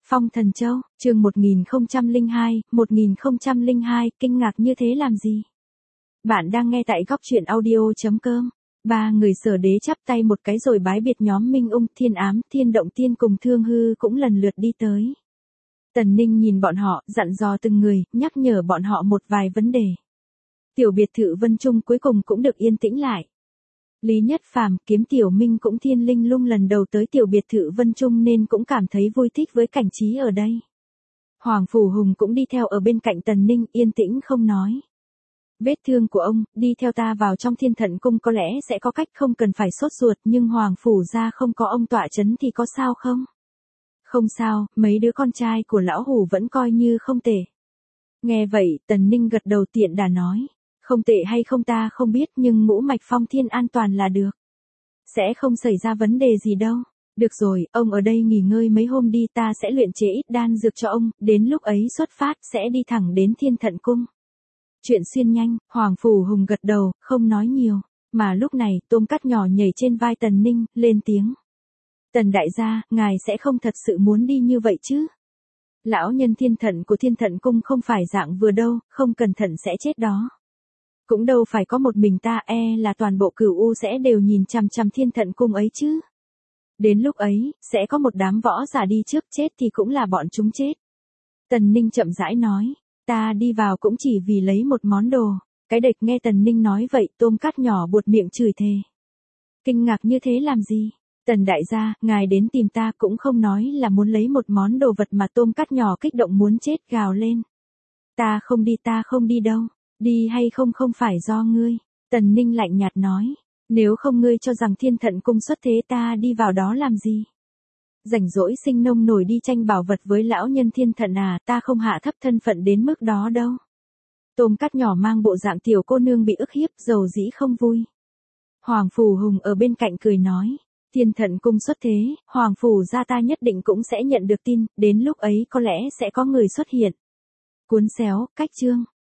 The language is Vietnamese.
Phong Thần Châu, chương 1002, kinh ngạc như thế làm gì? Bạn đang nghe tại góc truyện audio.com. Ba người Sở Đế chắp tay một cái rồi bái biệt nhóm Minh Ung, Thiên Ám, Thiên Động Tiên cùng Thương Hư cũng lần lượt đi tới. Tần Ninh nhìn bọn họ, dặn dò từng người, nhắc nhở bọn họ một vài vấn đề. Tiểu biệt thự Vân Trung cuối cùng cũng được yên tĩnh lại. Lý Nhất Phàm, Kiếm Tiểu Minh cũng Thiên Linh Lung lần đầu tới tiểu biệt thự Vân Trung nên cũng cảm thấy vui thích với cảnh trí ở đây. Hoàng Phủ Hùng cũng đi theo ở bên cạnh Tần Ninh, yên tĩnh không nói. Vết thương của ông, đi theo ta vào trong Thiên Thận Cung có lẽ sẽ có cách, không cần phải sốt ruột, nhưng Hoàng Phủ gia không có ông tọa chấn thì có sao không? Không sao, mấy đứa con trai của lão hủ vẫn coi như không tệ. Nghe vậy, Tần Ninh gật đầu tiện đà nói. Không tệ hay không ta không biết, nhưng ngũ mạch phong thiên an toàn là được. Sẽ không xảy ra vấn đề gì đâu. Được rồi, ông ở đây nghỉ ngơi mấy hôm đi, ta sẽ luyện chế ít đan dược cho ông, đến lúc ấy xuất phát sẽ đi thẳng đến Thiên Thận Cung. Chuyện xuyên nhanh, Hoàng Phủ Hùng gật đầu, không nói nhiều. Mà lúc này, Tôm Cắt nhỏ nhảy trên vai Tần Ninh, lên tiếng. Tần đại gia, ngài sẽ không thật sự muốn đi như vậy chứ? Lão nhân thiên thận của Thiên Thận Cung không phải dạng vừa đâu, không cẩn thận sẽ chết đó. Cũng đâu phải có một mình ta, là toàn bộ Cửu U sẽ đều nhìn chằm chằm Thiên Thận Cung ấy chứ. Đến lúc ấy, sẽ có một đám võ giả đi trước, chết thì cũng là bọn chúng chết. Tần Ninh chậm rãi nói, ta đi vào cũng chỉ vì lấy một món đồ. Cái địch nghe Tần Ninh nói vậy, Tôm Cắt nhỏ buột miệng chửi thề. Kinh ngạc như thế làm gì? Tần đại gia, ngài đến tìm ta cũng không nói là muốn lấy một món đồ vật mà Tôm Cắt nhỏ kích động muốn chết gào lên. Ta không đi đâu. Đi hay không không phải do ngươi. Tần Ninh lạnh nhạt nói. Nếu không ngươi cho rằng Thiên Thận Cung xuất thế ta đi vào đó làm gì? Rảnh rỗi sinh nông nổi đi tranh bảo vật với lão nhân Thiên Thận à, ta không hạ thấp thân phận đến mức đó đâu. Tôm Cắt nhỏ mang bộ dạng tiểu cô nương bị ức hiếp, dầu dĩ không vui. Hoàng Phủ Hùng ở bên cạnh cười nói. Thiên Thận Cung xuất thế, Hoàng Phủ gia ta nhất định cũng sẽ nhận được tin, đến lúc ấy có lẽ sẽ có người xuất hiện. Cuốn xéo, cách chương.